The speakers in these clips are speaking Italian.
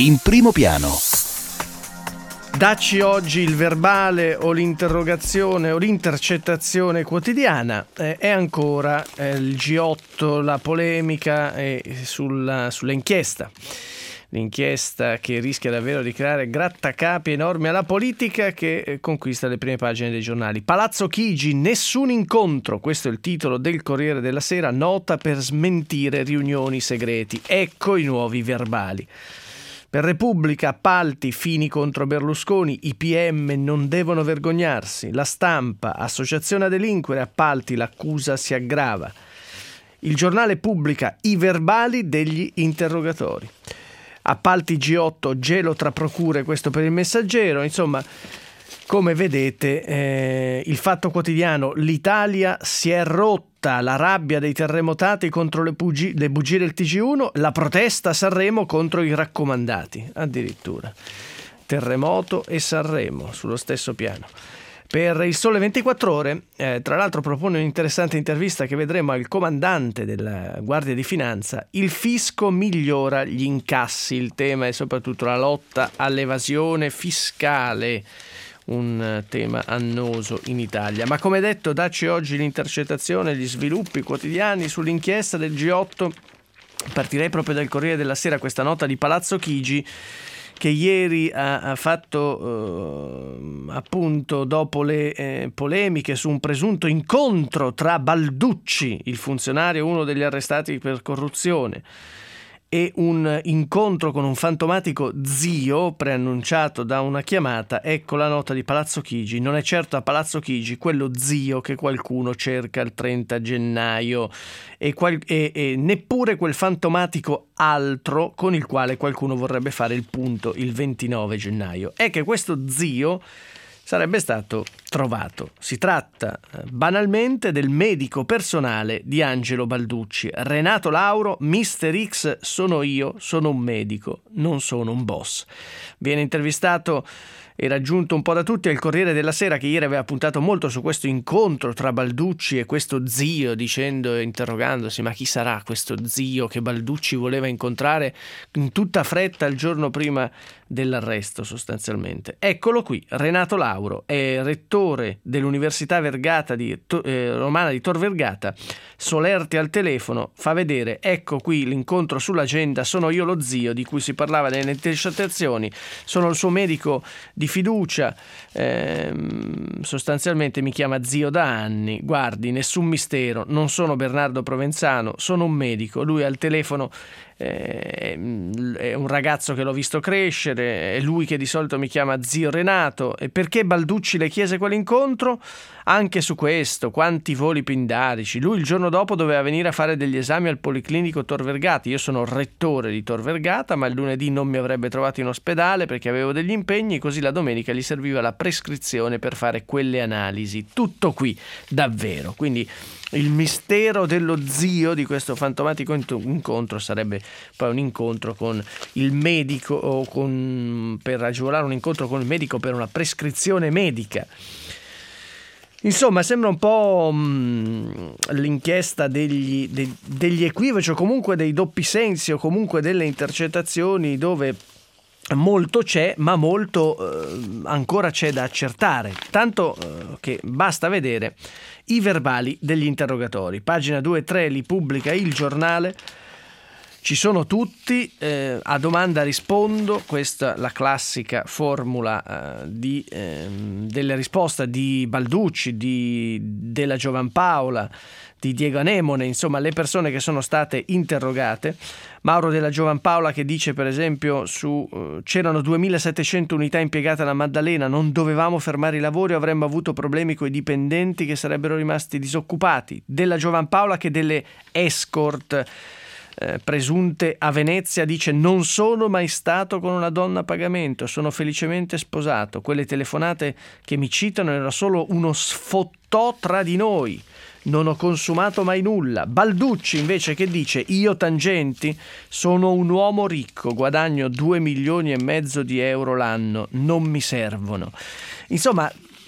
in primo piano. Dacci oggi il verbale o l'interrogazione o l'intercettazione quotidiana. È ancora il G8, la polemica sull'inchiesta. L'inchiesta che rischia davvero di creare grattacapi enormi alla politica, che conquista le prime pagine dei giornali. Palazzo Chigi, nessun incontro. Questo è il titolo del Corriere della Sera. Nota per smentire riunioni segreti. Ecco i nuovi verbali. Per Repubblica, appalti, Fini contro Berlusconi, i PM non devono vergognarsi. La Stampa, associazione a delinquere, appalti, l'accusa si aggrava. Il Giornale pubblica i verbali degli interrogatori. Appalti G8, gelo tra procure, questo per il Messaggero. Insomma, come vedete, il Fatto Quotidiano, l'Italia si è rotta, la rabbia dei terremotati contro le bugie del TG1, la protesta a Sanremo contro i raccomandati, addirittura. Terremoto e Sanremo sullo stesso piano. Per il Sole 24 Ore, tra l'altro, propone un'interessante intervista che vedremo al comandante della Guardia di Finanza. Il fisco migliora gli incassi, il tema è soprattutto la lotta all'evasione fiscale, un tema annoso in Italia. Ma come detto, dacci oggi l'intercettazione, gli sviluppi quotidiani sull'inchiesta del G8. Partirei proprio dal Corriere della Sera, questa nota di Palazzo Chigi, che ieri ha fatto appunto dopo le polemiche su un presunto incontro tra Balducci, il funzionario, uno degli arrestati per corruzione, e un incontro con un fantomatico zio preannunciato da una chiamata. Ecco la nota di Palazzo Chigi. Non è certo a Palazzo Chigi quello zio che qualcuno cerca il 30 gennaio e neppure quel fantomatico altro con il quale qualcuno vorrebbe fare il punto il 29 gennaio. È che questo zio sarebbe stato trovato. Si tratta banalmente del medico personale di Angelo Balducci, Renato Lauro. Mister X sono io, sono un medico, non sono un boss. Viene intervistato e raggiunto un po' da tutti. È il Corriere della Sera che ieri aveva puntato molto su questo incontro tra Balducci e questo zio, dicendo e interrogandosi: ma chi sarà questo zio che Balducci voleva incontrare in tutta fretta il giorno prima dell'arresto, sostanzialmente. Eccolo qui, Renato Lauro, è rettore dell'Università Romana di Tor Vergata. Solerti al telefono, fa vedere: ecco qui l'incontro sull'agenda, sono io lo zio di cui si parlava nelle intercettazioni, sono il suo medico di fiducia, sostanzialmente mi chiama zio da anni, guardi, nessun mistero, non sono Bernardo Provenzano, sono un medico. Lui al telefono è un ragazzo che l'ho visto crescere, è lui che di solito mi chiama zio Renato. E perché Balducci le chiese quell'incontro? Anche su questo, quanti voli pindarici. Lui il giorno dopo doveva venire a fare degli esami al Policlinico Tor Vergata. Io sono rettore di Tor Vergata, ma il lunedì non mi avrebbe trovato in ospedale perché avevo degli impegni, così la domenica gli serviva la prescrizione per fare quelle analisi. Tutto qui, davvero. Quindi il mistero dello zio di questo fantomatico incontro sarebbe poi un incontro con il medico o per agevolare un incontro con il medico per una prescrizione medica. Insomma, sembra un po' l'inchiesta degli equivoci, o comunque dei doppi sensi, o comunque delle intercettazioni dove molto c'è, ma molto ancora c'è da accertare, tanto che basta vedere i verbali degli interrogatori. Pagina 2 e 3 li pubblica il Giornale. Ci sono tutti, a domanda rispondo, questa la classica formula delle risposte di Balducci, della Giovanpaola, di Diego Anemone, insomma le persone che sono state interrogate. Mauro della Giovanpaola che dice per esempio c'erano 2700 unità impiegate alla Maddalena, non dovevamo fermare i lavori, avremmo avuto problemi con i dipendenti che sarebbero rimasti disoccupati. Della Giovanpaola che delle escort presunte a Venezia dice: non sono mai stato con una donna a pagamento, sono felicemente sposato, quelle telefonate che mi citano era solo uno sfottò tra di noi, non ho consumato mai nulla. Balducci invece che dice: io Tangenti sono un uomo ricco, guadagno 2,5 milioni di euro l'anno, non mi servono. Insomma,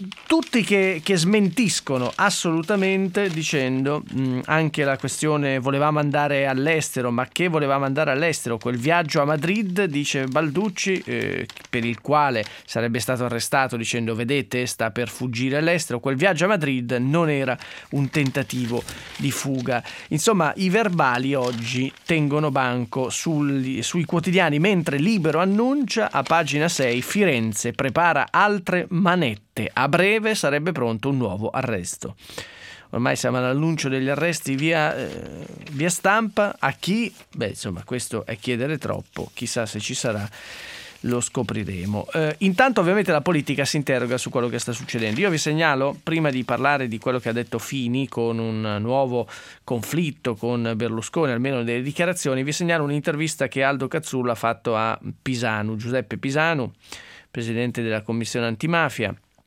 tutti che smentiscono assolutamente, dicendo anche la questione volevamo andare all'estero, ma che volevamo andare all'estero? Quel viaggio a Madrid, dice Balducci, per il quale sarebbe stato arrestato dicendo vedete sta per fuggire all'estero, quel viaggio a Madrid non era un tentativo di fuga. Insomma, i verbali oggi tengono banco sui quotidiani, mentre Libero annuncia a pagina 6 Firenze prepara altre manette, a breve sarebbe pronto un nuovo arresto. Ormai siamo all'annuncio degli arresti via stampa. A chi? Beh, insomma, questo è chiedere troppo, chissà se ci sarà, lo scopriremo. Intanto ovviamente la politica si interroga su quello che sta succedendo. Io vi segnalo, prima di parlare di quello che ha detto Fini con un nuovo conflitto con Berlusconi, almeno delle dichiarazioni, vi segnalo un'intervista che Aldo Cazzullo ha fatto a Pisanu, Giuseppe Pisanu, presidente della commissione antimafia.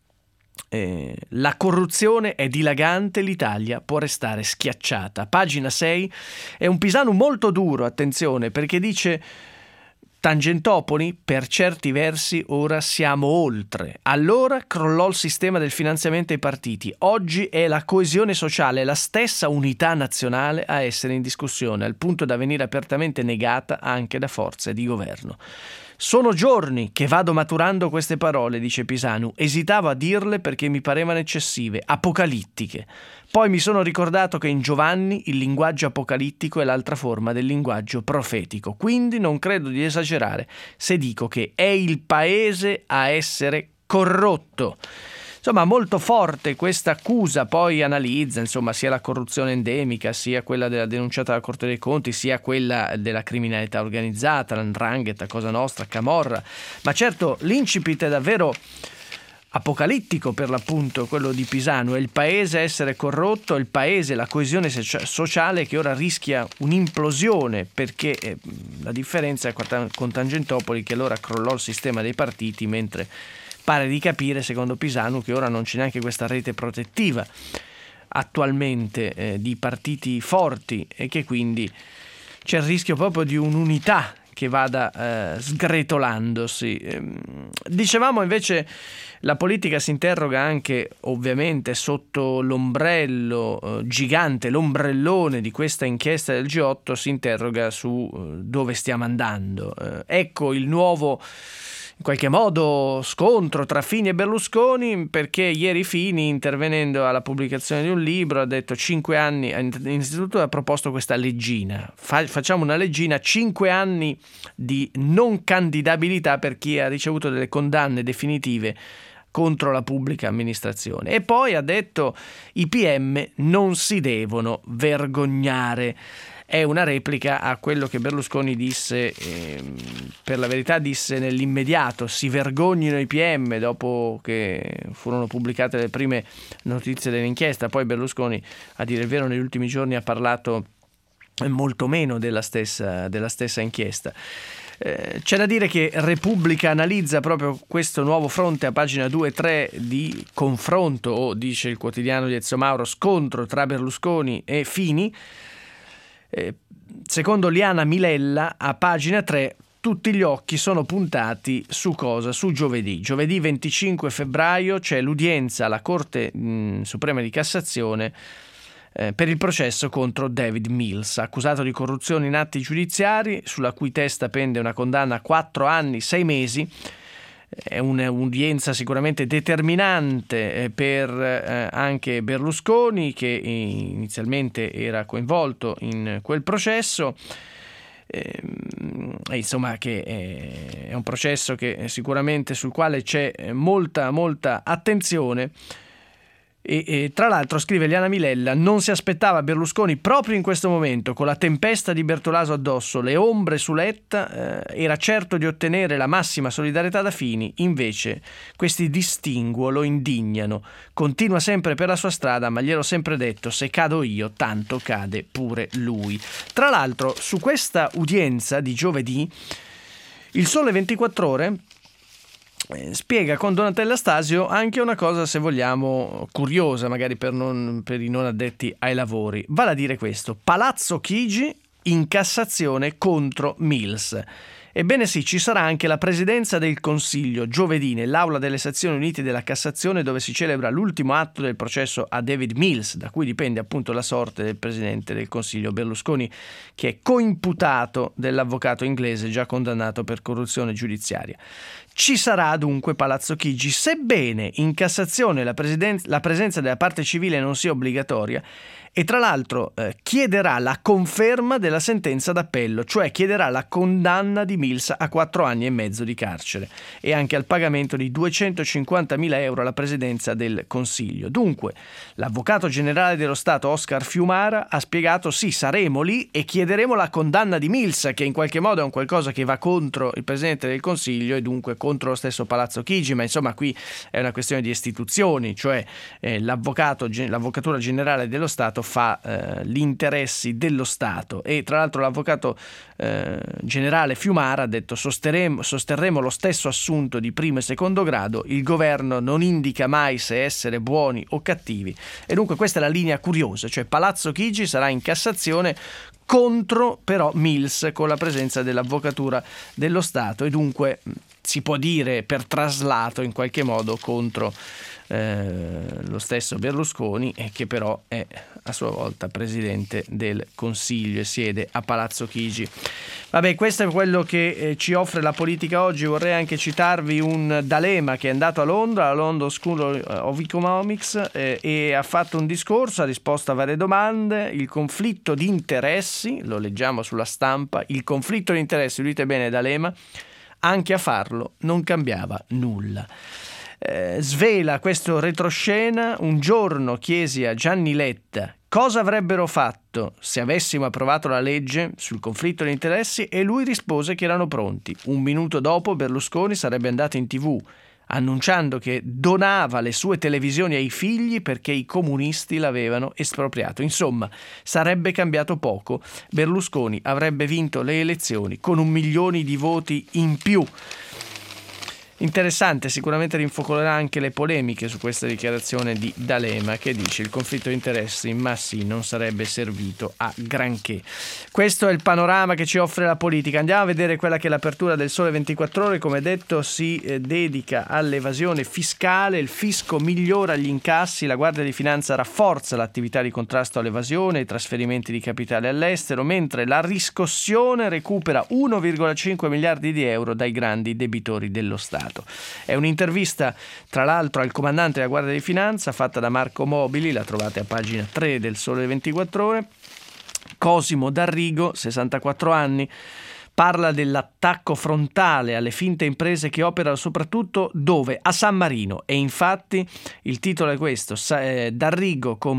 La corruzione è dilagante, l'Italia può restare schiacciata. Pagina 6 è un Pisanu molto duro, attenzione, perché dice Tangentopoli, per certi versi ora siamo oltre. Allora crollò il sistema del finanziamento ai partiti. Oggi è la coesione sociale, la stessa unità nazionale a essere in discussione, al punto da venire apertamente negata anche da forze di governo. Sono giorni che vado maturando queste parole, dice Pisanu. Esitavo a dirle perché mi parevano eccessive, apocalittiche. Poi mi sono ricordato che in Giovanni il linguaggio apocalittico è l'altra forma del linguaggio profetico. Quindi non credo di esagerare se dico che è il paese a essere corrotto. Insomma, molto forte questa accusa, poi analizza, insomma, sia la corruzione endemica, sia quella della denunciata alla Corte dei Conti, sia quella della criminalità organizzata, la 'ndrangheta, Cosa Nostra, Camorra. Ma certo, l'incipit è davvero apocalittico, per l'appunto, quello di Pisanu. È il paese a essere corrotto, è il paese, la coesione sociale che ora rischia un'implosione, perché la differenza è con Tangentopoli, che allora crollò il sistema dei partiti, mentre pare di capire, secondo Pisanu, che ora non c'è neanche questa rete protettiva attualmente di partiti forti e che quindi c'è il rischio proprio di un'unità che vada sgretolandosi. Dicevamo invece la politica si interroga anche ovviamente sotto l'ombrello gigante, l'ombrellone di questa inchiesta del G8, si interroga su dove stiamo andando. Ecco il nuovo, in qualche modo, scontro tra Fini e Berlusconi, perché ieri Fini, intervenendo alla pubblicazione di un libro, ha detto 5 anni, innanzitutto ha proposto questa leggina, facciamo una leggina, 5 anni di non candidabilità per chi ha ricevuto delle condanne definitive contro la pubblica amministrazione. E poi ha detto i PM non si devono vergognare. È una replica a quello che Berlusconi disse, per la verità disse nell'immediato, si vergognino i PM, dopo che furono pubblicate le prime notizie dell'inchiesta. Poi Berlusconi, a dire il vero, negli ultimi giorni ha parlato molto meno della stessa inchiesta. C'è da dire che Repubblica analizza proprio questo nuovo fronte a pagina 2 e 3 di confronto, o dice il quotidiano di Ezio Mauro, scontro tra Berlusconi e Fini. Secondo Liana Milella, a pagina 3 tutti gli occhi sono puntati su cosa? Su giovedì. Giovedì 25 febbraio c'è l'udienza alla Corte Suprema di Cassazione per il processo contro David Mills, accusato di corruzione in atti giudiziari, sulla cui testa pende una condanna a 4 anni, 6 mesi. È un'udienza sicuramente determinante per anche Berlusconi, che inizialmente era coinvolto in quel processo. Insomma, che è un processo che sicuramente sul quale c'è molta attenzione. E tra l'altro, scrive Liana Milella, non si aspettava Berlusconi proprio in questo momento, con la tempesta di Bertolaso addosso, le ombre su Letta, era certo di ottenere la massima solidarietà da Fini. Invece questi distinguo lo indignano, continua sempre per la sua strada, ma gliel'ho sempre detto, se cado io tanto cade pure lui. Tra l'altro, su questa udienza di giovedì il Sole 24 Ore spiega con Donatella Stasio anche una cosa, se vogliamo, curiosa, magari per i non addetti ai lavori. Vale a dire questo: Palazzo Chigi in Cassazione contro Mills. Ebbene sì, ci sarà anche la presidenza del Consiglio giovedì nell'Aula delle Sezioni Unite della Cassazione, dove si celebra l'ultimo atto del processo a David Mills, da cui dipende appunto la sorte del presidente del Consiglio Berlusconi, che è coimputato dell'avvocato inglese già condannato per corruzione giudiziaria. Ci sarà dunque Palazzo Chigi, sebbene in Cassazione la presenza della parte civile non sia obbligatoria, e tra l'altro chiederà la conferma della sentenza d'appello, cioè chiederà la condanna di Mills a 4 anni e mezzo di carcere e anche al pagamento di 250.000 euro alla presidenza del Consiglio. Dunque, l'avvocato generale dello Stato Oscar Fiumara ha spiegato: sì, saremo lì e chiederemo la condanna di Mills, che in qualche modo è un qualcosa che va contro il Presidente del Consiglio e dunque contro lo stesso Palazzo Chigi, ma insomma qui è una questione di istituzioni, cioè l'Avvocatura Generale dello Stato fa gli interessi dello Stato, e tra l'altro l'avvocato generale Fiumara ha detto: sosterremo lo stesso assunto di primo e secondo grado, il governo non indica mai se essere buoni o cattivi, e dunque questa è la linea curiosa, cioè Palazzo Chigi sarà in Cassazione contro però Mills, con la presenza dell'Avvocatura dello Stato, e dunque si può dire per traslato in qualche modo contro lo stesso Berlusconi, che però è a sua volta presidente del Consiglio e siede a Palazzo Chigi. Vabbè, questo è quello che ci offre la politica oggi. Vorrei anche citarvi un D'Alema che è andato a Londra, alla London School of Economics, e ha fatto un discorso, ha risposto a varie domande. Il conflitto di interessi, lo leggiamo sulla stampa, il conflitto di interessi, udite bene D'Alema, anche a farlo non cambiava nulla. Svela questo retroscena: un giorno chiesi a Gianni Letta cosa avrebbero fatto se avessimo approvato la legge sul conflitto di interessi e lui rispose che erano pronti. Un minuto dopo Berlusconi sarebbe andato in TV annunciando che donava le sue televisioni ai figli perché i comunisti l'avevano espropriato. Insomma, sarebbe cambiato poco. Berlusconi avrebbe vinto le elezioni con 1 milione di voti in più. Interessante, sicuramente rinfocolerà anche le polemiche su questa dichiarazione di D'Alema, che dice: il conflitto di interessi, ma sì, non sarebbe servito a granché. Questo è il panorama che ci offre la politica. Andiamo a vedere quella che è l'apertura del Sole 24 Ore. Come detto, si dedica all'evasione fiscale. Il fisco migliora gli incassi, la Guardia di Finanza rafforza l'attività di contrasto all'evasione e i trasferimenti di capitale all'estero, mentre la riscossione recupera 1,5 miliardi di euro dai grandi debitori dello Stato. È un'intervista tra l'altro al comandante della Guardia di Finanza fatta da Marco Mobili, la trovate a pagina 3 del Sole 24 Ore. Cosimo D'Arrigo, 64 anni, parla dell'attacco frontale alle finte imprese che operano soprattutto dove? A San Marino. E infatti il titolo è questo: D'Arrigo, con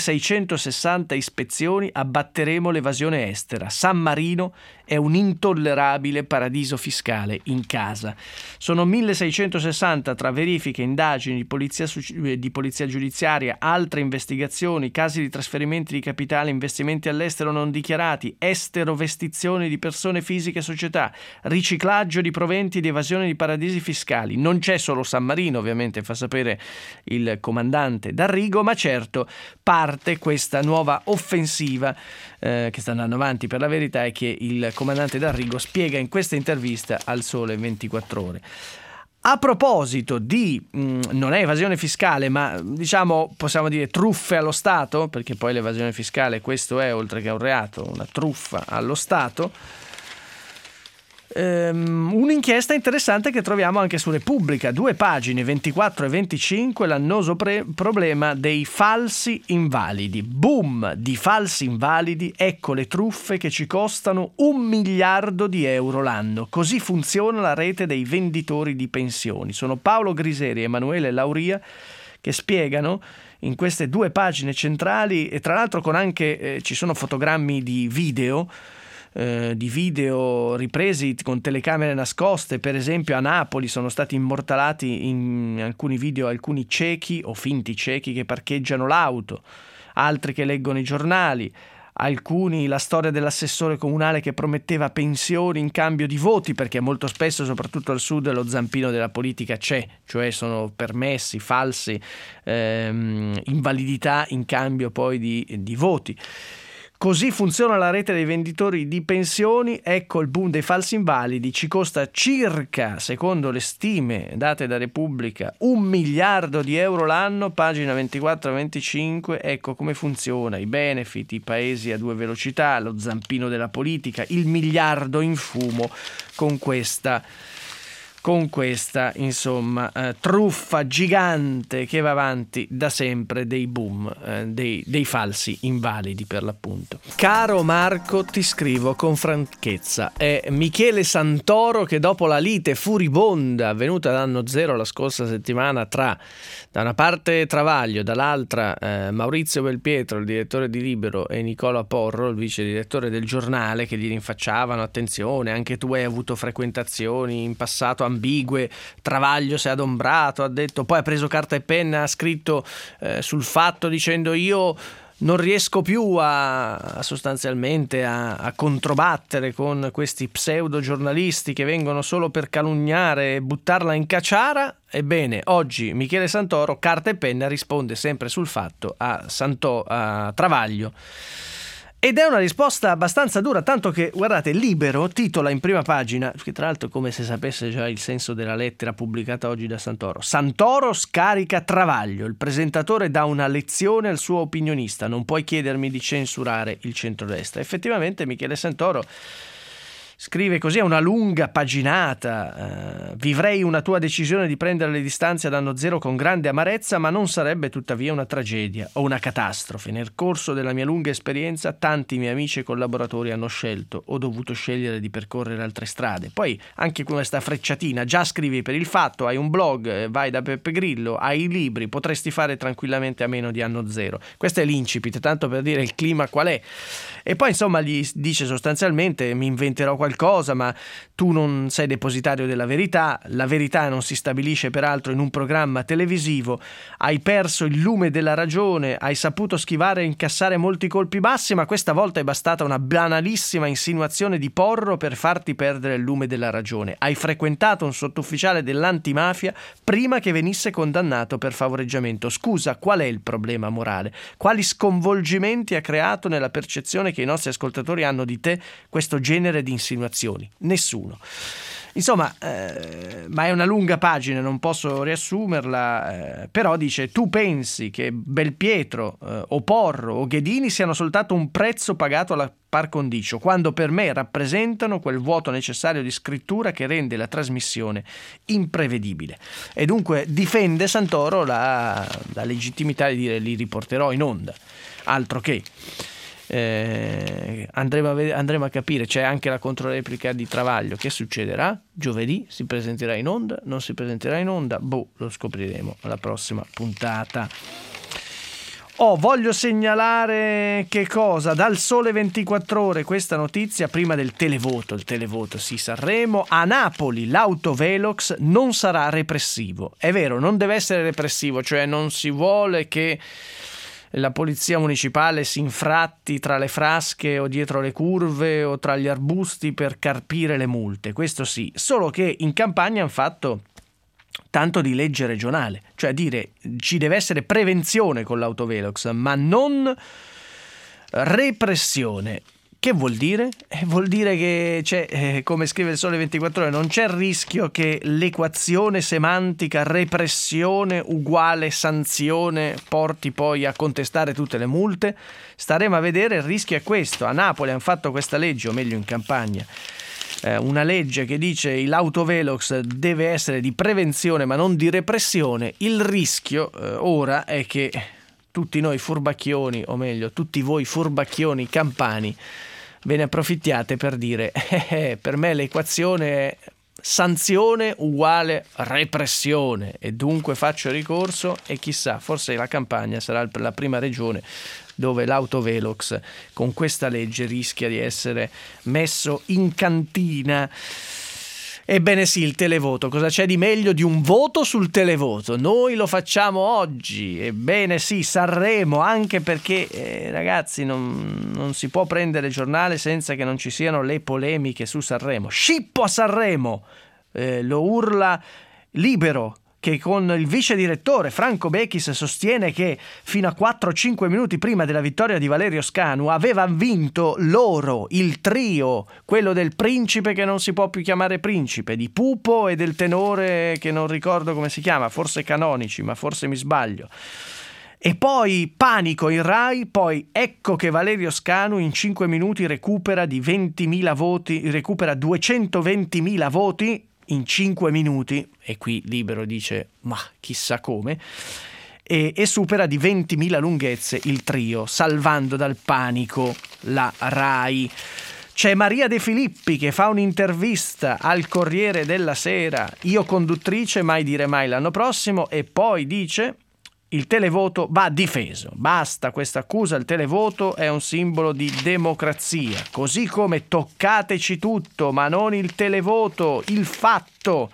1660 ispezioni abbatteremo l'evasione estera. San Marino è un intollerabile paradiso fiscale in casa. Sono 1660 tra verifiche, indagini di polizia giudiziaria, altre investigazioni, casi di trasferimenti di capitale, investimenti all'estero non dichiarati, esterovestizioni di persone fisiche e società, riciclaggio di proventi di evasione di paradisi fiscali. Non c'è solo San Marino, ovviamente, fa sapere il comandante D'Arrigo, ma certo parte questa nuova offensiva che sta andando avanti per la verità, e che il comandante D'Arrigo spiega in questa intervista al Sole 24 Ore. A proposito di, non è evasione fiscale, ma diciamo, possiamo dire truffe allo Stato, perché poi l'evasione fiscale questo è, oltre che un reato, una truffa allo Stato. Un'inchiesta interessante che troviamo anche su Repubblica, 2 pagine, 24 e 25, l'annoso problema dei falsi invalidi. Boom di falsi invalidi, ecco le truffe che ci costano 1 miliardo di euro l'anno. Così funziona la rete dei venditori di pensioni. Sono Paolo Griseri e Emanuele Lauria che spiegano in queste 2 pagine centrali, e tra l'altro con anche ci sono fotogrammi di video ripresi con telecamere nascoste. Per esempio a Napoli sono stati immortalati in alcuni video alcuni ciechi o finti ciechi che parcheggiano l'auto, altri che leggono i giornali, alcuni la storia dell'assessore comunale che prometteva pensioni in cambio di voti, perché molto spesso, soprattutto al sud, lo zampino della politica c'è, cioè sono permessi falsi invalidità in cambio poi di voti. Così funziona la rete dei venditori di pensioni, ecco il boom dei falsi invalidi, ci costa circa, secondo le stime date da Repubblica, 1 miliardo di euro l'anno, pagina 24-25, ecco come funziona, i benefit, i paesi a 2 velocità, lo zampino della politica, il miliardo in fumo con questa insomma truffa gigante che va avanti da sempre dei boom, dei falsi invalidi per l'appunto. Caro Marco, ti scrivo con franchezza, è Michele Santoro che dopo la lite furibonda avvenuta ad Anno Zero la scorsa settimana tra da una parte Travaglio, dall'altra Maurizio Belpietro, il direttore di Libero, e Nicola Porro, il vice direttore del Giornale, che gli rinfacciavano attenzione, anche tu hai avuto frequentazioni in passato ambigue, Travaglio si è adombrato, ha detto, poi ha preso carta e penna, ha scritto sul Fatto dicendo io non riesco più sostanzialmente a controbattere con questi pseudo giornalisti che vengono solo per calunniare e buttarla in caciara. Ebbene, oggi Michele Santoro, carta e penna, risponde sempre sul Fatto a Travaglio. Ed è una risposta abbastanza dura, tanto che, guardate, Libero titola in prima pagina, che tra l'altro come se sapesse già il senso della lettera pubblicata oggi da Santoro. Santoro scarica Travaglio, il presentatore dà una lezione al suo opinionista, non puoi chiedermi di censurare il centrodestra. Effettivamente Michele Santoro scrive così, è una lunga paginata, vivrei una tua decisione di prendere le distanze ad Anno Zero con grande amarezza, ma non sarebbe tuttavia una tragedia o una catastrofe. Nel corso della mia lunga esperienza tanti miei amici e collaboratori hanno scelto o dovuto scegliere di percorrere altre strade. Poi anche questa frecciatina, già scrivi per il Fatto, hai un blog, vai da Beppe Grillo, hai i libri, potresti fare tranquillamente a meno di Anno Zero. Questo è l'incipit, tanto per dire il clima qual è. E poi insomma gli dice sostanzialmente mi inventerò qualcosa, ma tu non sei depositario della verità, la verità non si stabilisce peraltro in un programma televisivo, hai perso il lume della ragione, hai saputo schivare e incassare molti colpi bassi, ma questa volta è bastata una banalissima insinuazione di Porro per farti perdere il lume della ragione. Hai frequentato un sottufficiale dell'antimafia prima che venisse condannato per favoreggiamento. Scusa, qual è il problema morale? Quali sconvolgimenti ha creato nella percezione che i nostri ascoltatori hanno di te questo genere di insinuazioni? Nessuno. Insomma, ma è una lunga pagina, non posso riassumerla, però dice tu pensi che Belpietro o Porro o Ghedini siano soltanto un prezzo pagato alla par condicio, quando per me rappresentano quel vuoto necessario di scrittura che rende la trasmissione imprevedibile. E dunque difende Santoro la legittimità di dire li riporterò in onda, altro che. Andremo a capire, c'è anche la controreplica di Travaglio, che succederà? Giovedì si presenterà in onda, non si presenterà in onda? Lo scopriremo alla prossima puntata. Voglio segnalare che cosa? Dal Sole 24 Ore questa notizia prima del televoto, il televoto sì Sanremo, a Napoli l'autovelox non sarà repressivo. È vero, non deve essere repressivo, cioè non si vuole che la polizia municipale si infratti tra le frasche o dietro le curve o tra gli arbusti per carpire le multe, questo sì, solo che in campagna hanno fatto tanto di legge regionale, cioè dire ci deve essere prevenzione con l'autovelox, ma non repressione. Che vuol dire? Vuol dire che c'è, come scrive il Sole 24 Ore, non c'è il rischio che l'equazione semantica repressione uguale sanzione porti poi a contestare tutte le multe? Staremo a vedere, il rischio è questo. A Napoli hanno fatto questa legge, o meglio in campagna, una legge che dice l'autovelox deve essere di prevenzione ma non di repressione. Il rischio ora è che tutti noi furbacchioni, o meglio tutti voi furbacchioni campani, ve ne approfittiate per dire per me l'equazione è sanzione uguale repressione e dunque faccio ricorso e chissà, forse la Campania sarà la prima regione dove l'autovelox con questa legge rischia di essere messo in cantina. Ebbene sì, il televoto, cosa c'è di meglio di un voto sul televoto? Noi lo facciamo oggi, ebbene sì, Sanremo, anche perché ragazzi non si può prendere giornale senza che non ci siano le polemiche su Sanremo. Scippo a Sanremo, lo urla Libero, che con il vice direttore Franco Bechis sostiene che fino a 4-5 minuti prima della vittoria di Valerio Scanu aveva vinto loro, il trio, quello del principe che non si può più chiamare principe, di Pupo e del tenore che non ricordo come si chiama, forse Canonici, ma forse mi sbaglio. E poi panico in Rai, poi ecco che Valerio Scanu in 5 minuti recupera di 20.000 voti, recupera 220.000 voti in 5 minuti, e qui Libero dice ma chissà come, e supera di 20.000 lunghezze il trio, salvando dal panico la Rai. C'è Maria De Filippi che fa un'intervista al Corriere della Sera, io conduttrice, mai dire mai l'anno prossimo, e poi dice: il televoto va difeso, basta questa accusa, il televoto è un simbolo di democrazia, così come toccateci tutto, ma non il televoto, il fatto.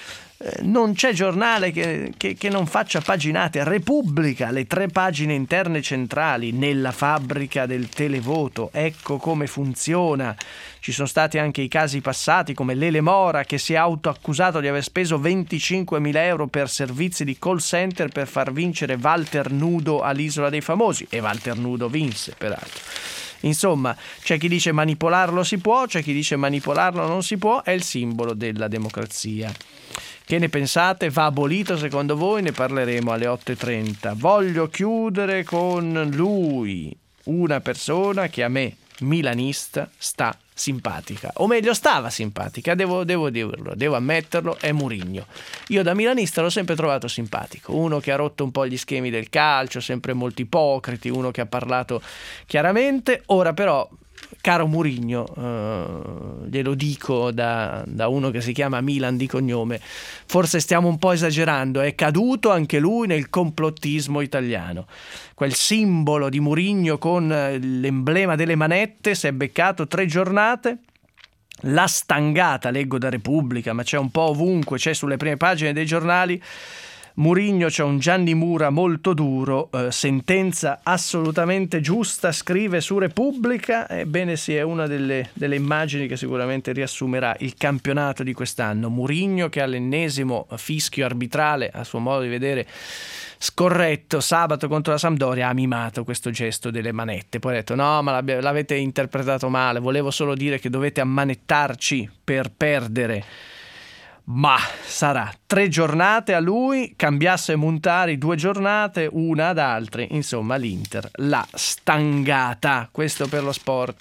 Non c'è giornale che non faccia paginate. Repubblica, le 3 pagine interne centrali nella fabbrica del televoto, ecco come funziona. Ci sono stati anche i casi passati come Lele Mora che si è autoaccusato di aver speso 25.000 euro per servizi di call center per far vincere Walter Nudo all'Isola dei Famosi, e Walter Nudo vinse peraltro. Insomma, c'è chi dice manipolarlo si può, c'è chi dice manipolarlo non si può, è il simbolo della democrazia. Che ne pensate? Va abolito secondo voi? Ne parleremo alle 8.30. Voglio chiudere con lui, una persona che a me, milanista, sta simpatica, o meglio stava simpatica, devo dirlo, devo ammetterlo, è Mourinho. Io da milanista l'ho sempre trovato simpatico, uno che ha rotto un po' gli schemi del calcio, sempre molto ipocriti, uno che ha parlato chiaramente. Ora però, caro Mourinho, glielo dico da uno che si chiama Milan di cognome, forse stiamo un po' esagerando, è caduto anche lui nel complottismo italiano. Quel simbolo di Mourinho con l'emblema delle manette si è beccato 3 giornate, la stangata, leggo da Repubblica, ma c'è un po' ovunque, c'è sulle prime pagine dei giornali. Mourinho, c'è un Gianni Mura molto duro, sentenza assolutamente giusta, scrive su Repubblica. Ebbene sì, è una delle immagini che sicuramente riassumerà il campionato di quest'anno. Mourinho che all'ennesimo fischio arbitrale, a suo modo di vedere scorretto, sabato contro la Sampdoria, ha mimato questo gesto delle manette, poi ha detto no, ma l'avete interpretato male, volevo solo dire che dovete ammanettarci per perdere. Ma sarà 3 giornate a lui, cambiasse Montari 2 giornate, una ad altri, insomma l'Inter l'ha stangata. Questo per lo sport.